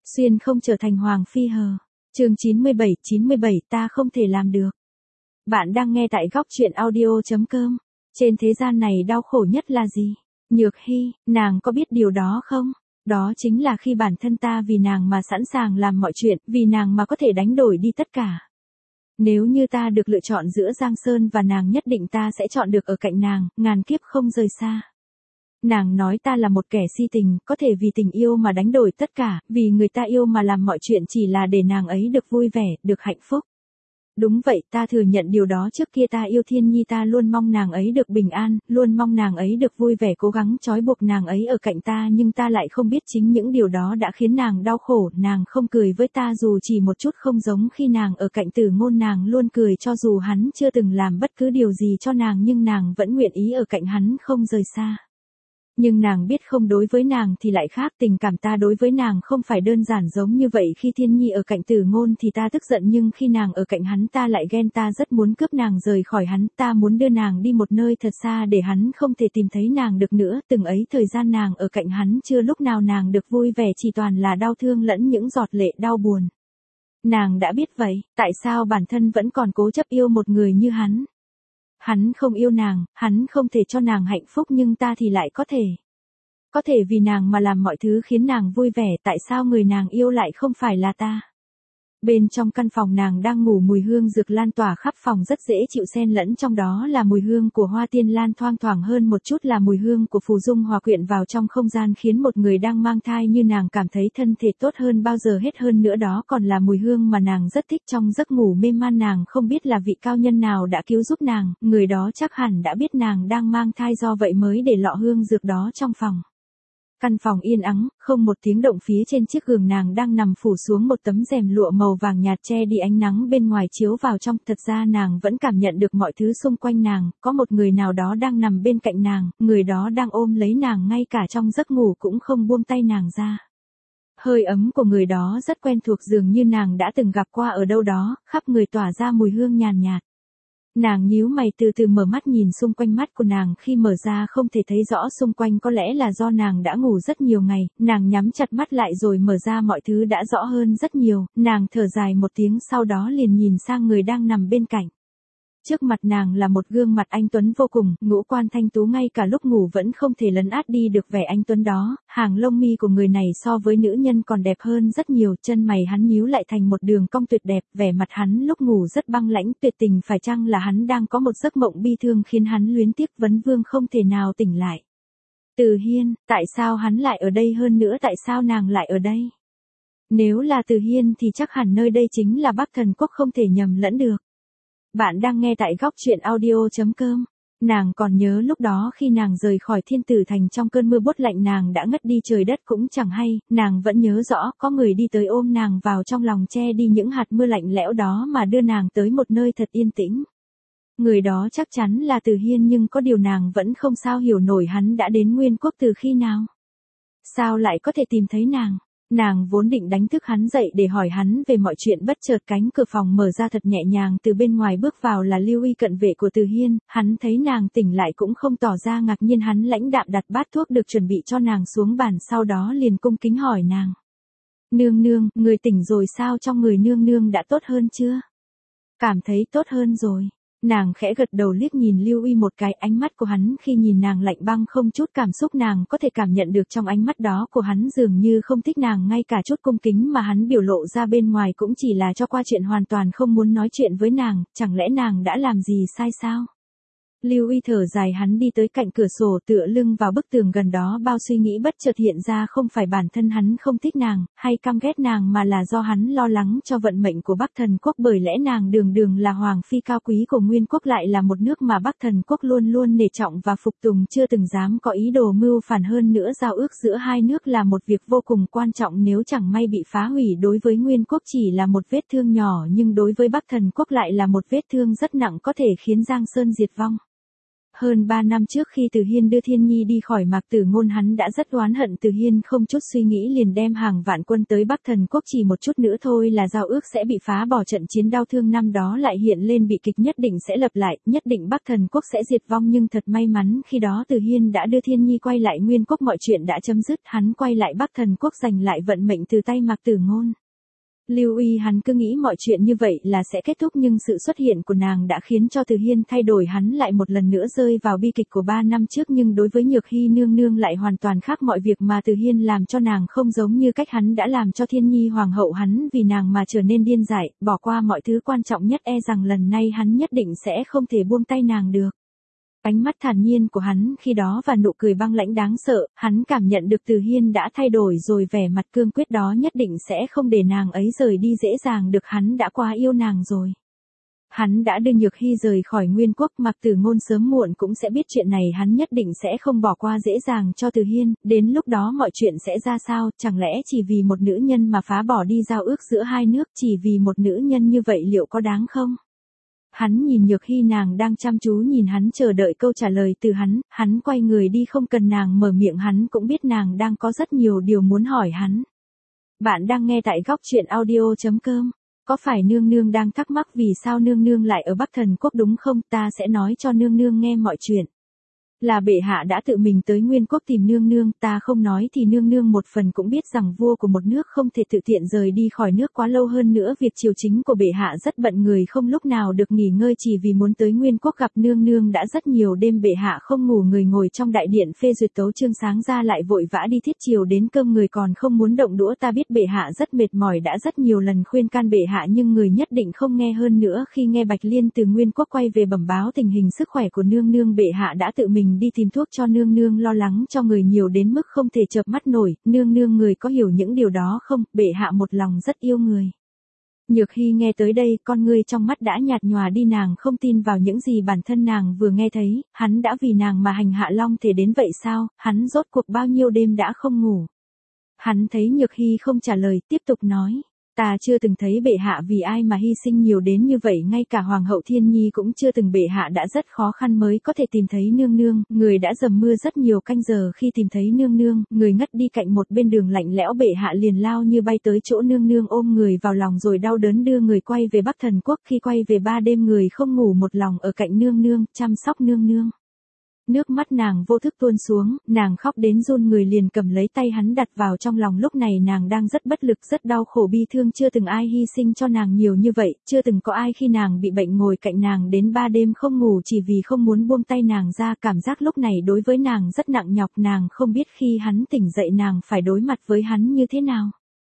Xuyên không trở thành Hoàng Phi hờ. Chương 97 ta không thể làm được. Bạn đang nghe tại góc truyện audio.com. Trên thế gian này đau khổ nhất là gì? Nhược Hy, nàng có biết điều đó không? Đó chính là khi bản thân ta vì nàng mà sẵn sàng làm mọi chuyện, vì nàng mà có thể đánh đổi đi tất cả. Nếu như ta được lựa chọn giữa Giang Sơn và nàng, nhất định ta sẽ chọn được ở cạnh nàng, ngàn kiếp không rời xa. Nàng nói ta là một kẻ si tình, có thể vì tình yêu mà đánh đổi tất cả, vì người ta yêu mà làm mọi chuyện chỉ là để nàng ấy được vui vẻ, được hạnh phúc. Đúng vậy, ta thừa nhận điều đó. Trước kia ta yêu Thiên Nhi, ta luôn mong nàng ấy được bình an, luôn mong nàng ấy được vui vẻ, cố gắng trói buộc nàng ấy ở cạnh ta, nhưng ta lại không biết chính những điều đó đã khiến nàng đau khổ. Nàng không cười với ta dù chỉ một chút, không giống khi nàng ở cạnh Tử Ngôn, nàng luôn cười cho dù hắn chưa từng làm bất cứ điều gì cho nàng, nhưng nàng vẫn nguyện ý ở cạnh hắn không rời xa. Nhưng nàng biết không, đối với nàng thì lại khác, tình cảm ta đối với nàng không phải đơn giản giống như vậy. Khi Thiên Nhi ở cạnh Tử Ngôn thì ta tức giận, nhưng khi nàng ở cạnh hắn ta lại ghen, ta rất muốn cướp nàng rời khỏi hắn, ta muốn đưa nàng đi một nơi thật xa để hắn không thể tìm thấy nàng được nữa. Từng ấy thời gian nàng ở cạnh hắn, chưa lúc nào nàng được vui vẻ, chỉ toàn là đau thương lẫn những giọt lệ đau buồn. Nàng đã biết vậy, tại sao bản thân vẫn còn cố chấp yêu một người như hắn? Hắn không yêu nàng, hắn không thể cho nàng hạnh phúc, nhưng ta thì lại có thể. Có thể vì nàng mà làm mọi thứ khiến nàng vui vẻ. Tại sao người nàng yêu lại không phải là ta? Bên trong căn phòng nàng đang ngủ, mùi hương dược lan tỏa khắp phòng rất dễ chịu, xen lẫn trong đó là mùi hương của hoa tiên lan, thoang thoảng hơn một chút là mùi hương của phù dung, hòa quyện vào trong không gian khiến một người đang mang thai như nàng cảm thấy thân thể tốt hơn bao giờ hết. Hơn nữa đó còn là mùi hương mà nàng rất thích. Trong giấc ngủ mê man, nàng không biết là vị cao nhân nào đã cứu giúp nàng, người đó chắc hẳn đã biết nàng đang mang thai, do vậy mới để lọ hương dược đó trong phòng. Căn phòng yên ắng, không một tiếng động. Phía trên chiếc giường nàng đang nằm phủ xuống một tấm rèm lụa màu vàng nhạt che đi ánh nắng bên ngoài chiếu vào trong. Thật ra nàng vẫn cảm nhận được mọi thứ xung quanh nàng, có một người nào đó đang nằm bên cạnh nàng, người đó đang ôm lấy nàng, ngay cả trong giấc ngủ cũng không buông tay nàng ra. Hơi ấm của người đó rất quen thuộc, dường như nàng đã từng gặp qua ở đâu đó, khắp người tỏa ra mùi hương nhàn nhạt. Nàng nhíu mày từ từ mở mắt nhìn xung quanh, mắt của nàng khi mở ra không thể thấy rõ xung quanh, có lẽ là do nàng đã ngủ rất nhiều ngày. Nàng nhắm chặt mắt lại rồi mở ra, mọi thứ đã rõ hơn rất nhiều. Nàng thở dài một tiếng, sau đó liền nhìn sang người đang nằm bên cạnh. Trước mặt nàng là một gương mặt anh tuấn vô cùng, ngũ quan thanh tú, ngay cả lúc ngủ vẫn không thể lấn át đi được vẻ anh tuấn đó. Hàng lông mi của người này so với nữ nhân còn đẹp hơn rất nhiều, chân mày hắn nhíu lại thành một đường cong tuyệt đẹp, vẻ mặt hắn lúc ngủ rất băng lãnh tuyệt tình. Phải chăng là hắn đang có một giấc mộng bi thương khiến hắn luyến tiếc vấn vương không thể nào tỉnh lại? Từ Hiên, tại sao hắn lại ở đây, hơn nữa tại sao nàng lại ở đây? Nếu là Từ Hiên thì chắc hẳn nơi đây chính là Bắc Thần Quốc, không thể nhầm lẫn được. Bạn đang nghe tại góc truyện audio.com. Nàng còn nhớ lúc đó khi nàng rời khỏi Thiên Tử Thành trong cơn mưa buốt lạnh, nàng đã ngất đi, trời đất cũng chẳng hay. Nàng vẫn nhớ rõ, có người đi tới ôm nàng vào trong lòng, che đi những hạt mưa lạnh lẽo đó mà đưa nàng tới một nơi thật yên tĩnh. Người đó chắc chắn là Từ Hiên, nhưng có điều nàng vẫn không sao hiểu nổi, hắn đã đến Nguyên Quốc từ khi nào? Sao lại có thể tìm thấy nàng? Nàng vốn định đánh thức hắn dậy để hỏi hắn về mọi chuyện, bất chợt cánh cửa phòng mở ra thật nhẹ nhàng, từ bên ngoài bước vào là Lưu Uy, cận vệ của Từ Hiên. Hắn thấy nàng tỉnh lại cũng không tỏ ra ngạc nhiên, hắn lãnh đạm đặt bát thuốc được chuẩn bị cho nàng xuống bàn, sau đó liền cung kính hỏi nàng: "Nương nương, người tỉnh rồi sao? Trong người nương nương đã tốt hơn chưa?" "Cảm thấy tốt hơn rồi." Nàng khẽ gật đầu, liếc nhìn Lưu Uy một cái, ánh mắt của hắn khi nhìn nàng lạnh băng, không chút cảm xúc. Nàng có thể cảm nhận được trong ánh mắt đó của hắn dường như không thích nàng, ngay cả chút cung kính mà hắn biểu lộ ra bên ngoài cũng chỉ là cho qua chuyện, hoàn toàn không muốn nói chuyện với nàng. Chẳng lẽ nàng đã làm gì sai sao? Lưu Uy thở dài, hắn đi tới cạnh cửa sổ, tựa lưng vào bức tường gần đó, bao suy nghĩ bất chợt hiện ra, không phải bản thân hắn không thích nàng, hay căm ghét nàng, mà là do hắn lo lắng cho vận mệnh của Bắc Thần Quốc, bởi lẽ nàng đường đường là hoàng phi cao quý của Nguyên Quốc, lại là một nước mà Bắc Thần Quốc luôn luôn nể trọng và phục tùng, chưa từng dám có ý đồ mưu phản. Hơn nữa giao ước giữa hai nước là một việc vô cùng quan trọng, nếu chẳng may bị phá hủy, đối với Nguyên Quốc chỉ là một vết thương nhỏ, nhưng đối với Bắc Thần Quốc lại là một vết thương rất nặng, có thể khiến Giang Sơn diệt vong. Hơn 3 năm trước khi Từ Hiên đưa Thiên Nhi đi khỏi Mạc Tử Ngôn hắn đã rất oán hận Từ Hiên, không chút suy nghĩ liền đem hàng vạn quân tới Bắc Thần Quốc, chỉ một chút nữa thôi là giao ước sẽ bị phá bỏ, trận chiến đau thương năm đó lại hiện lên, bị kịch nhất định sẽ lập lại, nhất định Bắc Thần Quốc sẽ diệt vong, nhưng thật may mắn khi đó Từ Hiên đã đưa Thiên Nhi quay lại Nguyên Quốc, mọi chuyện đã chấm dứt, hắn quay lại Bắc Thần Quốc giành lại vận mệnh từ tay Mạc Tử Ngôn. Lưu Uy hắn cứ nghĩ mọi chuyện như vậy là sẽ kết thúc, nhưng sự xuất hiện của nàng đã khiến cho Từ Hiên thay đổi, hắn lại một lần nữa rơi vào bi kịch của 3 năm trước, nhưng đối với Nhược Hy nương nương lại hoàn toàn khác, mọi việc mà Từ Hiên làm cho nàng không giống như cách hắn đã làm cho Thiên Nhi hoàng hậu, hắn vì nàng mà trở nên điên dại, bỏ qua mọi thứ quan trọng nhất, e rằng lần này hắn nhất định sẽ không thể buông tay nàng được. Ánh mắt thản nhiên của hắn khi đó và nụ cười băng lãnh đáng sợ, hắn cảm nhận được Từ Hiên đã thay đổi rồi, vẻ mặt cương quyết đó nhất định sẽ không để nàng ấy rời đi dễ dàng được, hắn đã quá yêu nàng rồi. Hắn đã đưa Nhược Hy rời khỏi Nguyên Quốc, Mạc Tử Ngôn sớm muộn cũng sẽ biết chuyện này, hắn nhất định sẽ không bỏ qua dễ dàng cho Từ Hiên, đến lúc đó mọi chuyện sẽ ra sao, chẳng lẽ chỉ vì một nữ nhân mà phá bỏ đi giao ước giữa hai nước, chỉ vì một nữ nhân như vậy liệu có đáng không? Hắn nhìn Nhược Hy, nàng đang chăm chú nhìn hắn chờ đợi câu trả lời từ hắn quay người đi, không cần nàng mở miệng hắn cũng biết nàng đang có rất nhiều điều muốn hỏi hắn. Bạn đang nghe tại góc truyện audio.com. Có phải nương nương đang thắc mắc vì sao nương nương lại ở Bắc Thần Quốc đúng không? Ta sẽ nói cho nương nương nghe mọi chuyện. Là bệ hạ đã tự mình tới Nguyên Quốc tìm nương nương, ta không nói thì nương nương một phần cũng biết rằng vua của một nước không thể tự tiện rời đi khỏi nước quá lâu, hơn nữa việc triều chính của bệ hạ rất bận, người không lúc nào được nghỉ ngơi, chỉ vì muốn tới Nguyên Quốc gặp nương nương đã rất nhiều đêm bệ hạ không ngủ, người ngồi trong đại điện phê duyệt tấu chương, sáng ra lại vội vã đi thiết triều, đến cơm người còn không muốn động đũa, ta biết bệ hạ rất mệt mỏi, đã rất nhiều lần khuyên can bệ hạ nhưng người nhất định không nghe, hơn nữa khi nghe Bạch Liên từ Nguyên Quốc quay về bẩm báo tình hình sức khỏe của nương nương, bệ hạ đã tự mình đi tìm thuốc cho nương nương, lo lắng cho người nhiều đến mức không thể chợp mắt nổi, nương nương người có hiểu những điều đó không? Bệ hạ một lòng rất yêu người. Nhược Hy nghe tới đây, con ngươi trong mắt đã nhạt nhòa đi, nàng không tin vào những gì bản thân nàng vừa nghe thấy, hắn đã vì nàng mà hành hạ long thể đến vậy sao, hắn rốt cuộc bao nhiêu đêm đã không ngủ. Hắn thấy Nhược Hy không trả lời, tiếp tục nói. Ta chưa từng thấy bệ hạ vì ai mà hy sinh nhiều đến như vậy, ngay cả Hoàng hậu Thiên Nhi cũng chưa từng, bệ hạ đã rất khó khăn mới có thể tìm thấy nương nương, người đã dầm mưa rất nhiều canh giờ khi tìm thấy nương nương, người ngất đi cạnh một bên đường lạnh lẽo, bệ hạ liền lao như bay tới chỗ nương nương, ôm người vào lòng rồi đau đớn đưa người quay về Bắc Thần Quốc, khi quay về 3 đêm người không ngủ một lòng ở cạnh nương nương, chăm sóc nương nương. Nước mắt nàng vô thức tuôn xuống, nàng khóc đến run người, liền cầm lấy tay hắn đặt vào trong lòng, lúc này nàng đang rất bất lực, rất đau khổ bi thương, chưa từng ai hy sinh cho nàng nhiều như vậy, chưa từng có ai khi nàng bị bệnh ngồi cạnh nàng đến 3 đêm không ngủ chỉ vì không muốn buông tay nàng ra, cảm giác lúc này đối với nàng rất nặng nhọc, nàng không biết khi hắn tỉnh dậy nàng phải đối mặt với hắn như thế nào.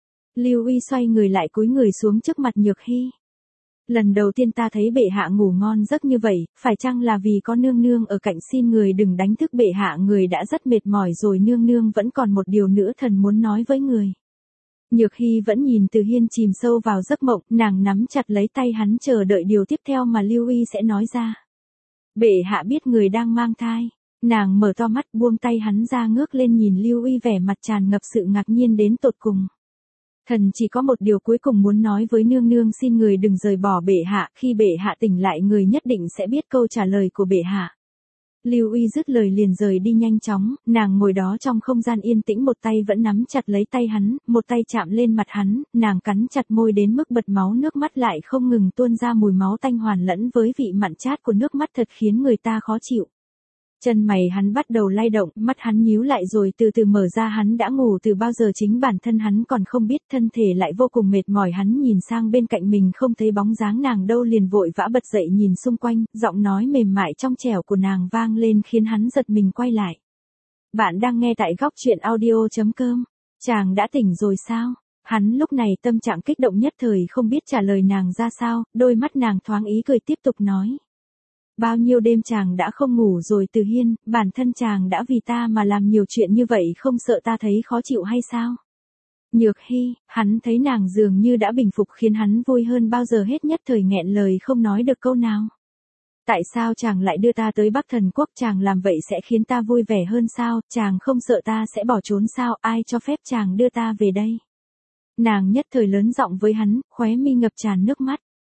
Lưu Uy xoay người lại cúi người xuống trước mặt Nhược Hy. Lần đầu tiên ta thấy bệ hạ ngủ ngon giấc như vậy, phải chăng là vì có nương nương ở cạnh, xin người đừng đánh thức bệ hạ, người đã rất mệt mỏi rồi, nương nương vẫn còn một điều nữa thần muốn nói với người. Nhược Hy vẫn nhìn Từ Hiên chìm sâu vào giấc mộng, nàng nắm chặt lấy tay hắn chờ đợi điều tiếp theo mà Lưu Uy sẽ nói ra. Bệ hạ biết người đang mang thai. Nàng mở to mắt buông tay hắn ra, ngước lên nhìn Lưu Uy, vẻ mặt tràn ngập sự ngạc nhiên đến tột cùng. Thần chỉ có một điều cuối cùng muốn nói với nương nương, xin người đừng rời bỏ bệ hạ, khi bệ hạ tỉnh lại người nhất định sẽ biết câu trả lời của bệ hạ. Lưu Uy dứt lời liền rời đi nhanh chóng, nàng ngồi đó trong không gian yên tĩnh, một tay vẫn nắm chặt lấy tay hắn, một tay chạm lên mặt hắn, nàng cắn chặt môi đến mức bật máu, nước mắt lại không ngừng tuôn ra, mùi máu tanh hoàn lẫn với vị mặn chát của nước mắt thật khiến người ta khó chịu. Chân mày hắn bắt đầu lay động, mắt hắn nhíu lại rồi từ từ mở ra, hắn đã ngủ từ bao giờ chính bản thân hắn còn không biết, thân thể lại vô cùng mệt mỏi, hắn nhìn sang bên cạnh mình không thấy bóng dáng nàng đâu, liền vội vã bật dậy nhìn xung quanh, giọng nói mềm mại trong trẻo của nàng vang lên khiến hắn giật mình quay lại. Bạn đang nghe tại góc truyện audio.com. Chàng đã tỉnh rồi sao? Hắn lúc này tâm trạng kích động nhất thời không biết trả lời nàng ra sao, đôi mắt nàng thoáng ý cười tiếp tục nói. Bao nhiêu đêm chàng đã không ngủ rồi Từ Hiên, bản thân chàng đã vì ta mà làm nhiều chuyện như vậy, không sợ ta thấy khó chịu hay sao? Nhược Hy, hắn thấy nàng dường như đã bình phục khiến hắn vui hơn bao giờ hết, nhất thời nghẹn lời không nói được câu nào. Tại sao chàng lại đưa ta tới Bắc Thần Quốc, chàng làm vậy sẽ khiến ta vui vẻ hơn sao, chàng không sợ ta sẽ bỏ trốn sao, ai cho phép chàng đưa ta về đây? Nàng nhất thời lớn giọng với hắn, khóe mi ngập tràn nước mắt.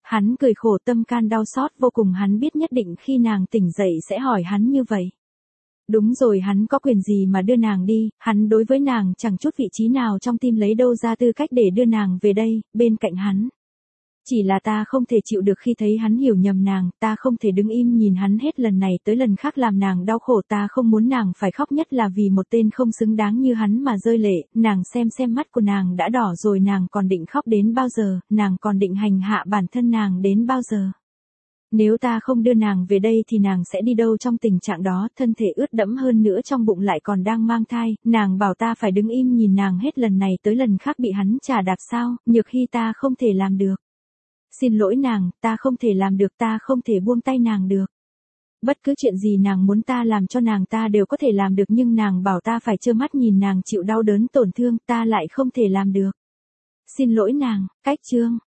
Hắn cười khổ, tâm can đau xót vô cùng, hắn biết nhất định khi nàng tỉnh dậy sẽ hỏi hắn như vậy. Đúng rồi, hắn có quyền gì mà đưa nàng đi, hắn đối với nàng chẳng chút vị trí nào trong tim, lấy đâu ra tư cách để đưa nàng về đây, bên cạnh hắn. Chỉ là ta không thể chịu được khi thấy hắn hiểu nhầm nàng, ta không thể đứng im nhìn hắn hết lần này tới lần khác làm nàng đau khổ, ta không muốn nàng phải khóc, nhất là vì một tên không xứng đáng như hắn mà rơi lệ, nàng xem mắt của nàng đã đỏ rồi, nàng còn định khóc đến bao giờ, nàng còn định hành hạ bản thân nàng đến bao giờ. Nếu ta không đưa nàng về đây thì nàng sẽ đi đâu trong tình trạng đó, thân thể ướt đẫm, hơn nữa trong bụng lại còn đang mang thai, nàng bảo ta phải đứng im nhìn nàng hết lần này tới lần khác bị hắn chà đạp sao, Nhược Hy, ta không thể làm được. Xin lỗi nàng, ta không thể làm được, ta không thể buông tay nàng được. Bất cứ chuyện gì nàng muốn ta làm cho nàng ta đều có thể làm được, nhưng nàng bảo ta phải trơ mắt nhìn nàng chịu đau đớn tổn thương, ta lại không thể làm được. Xin lỗi nàng. Cách chương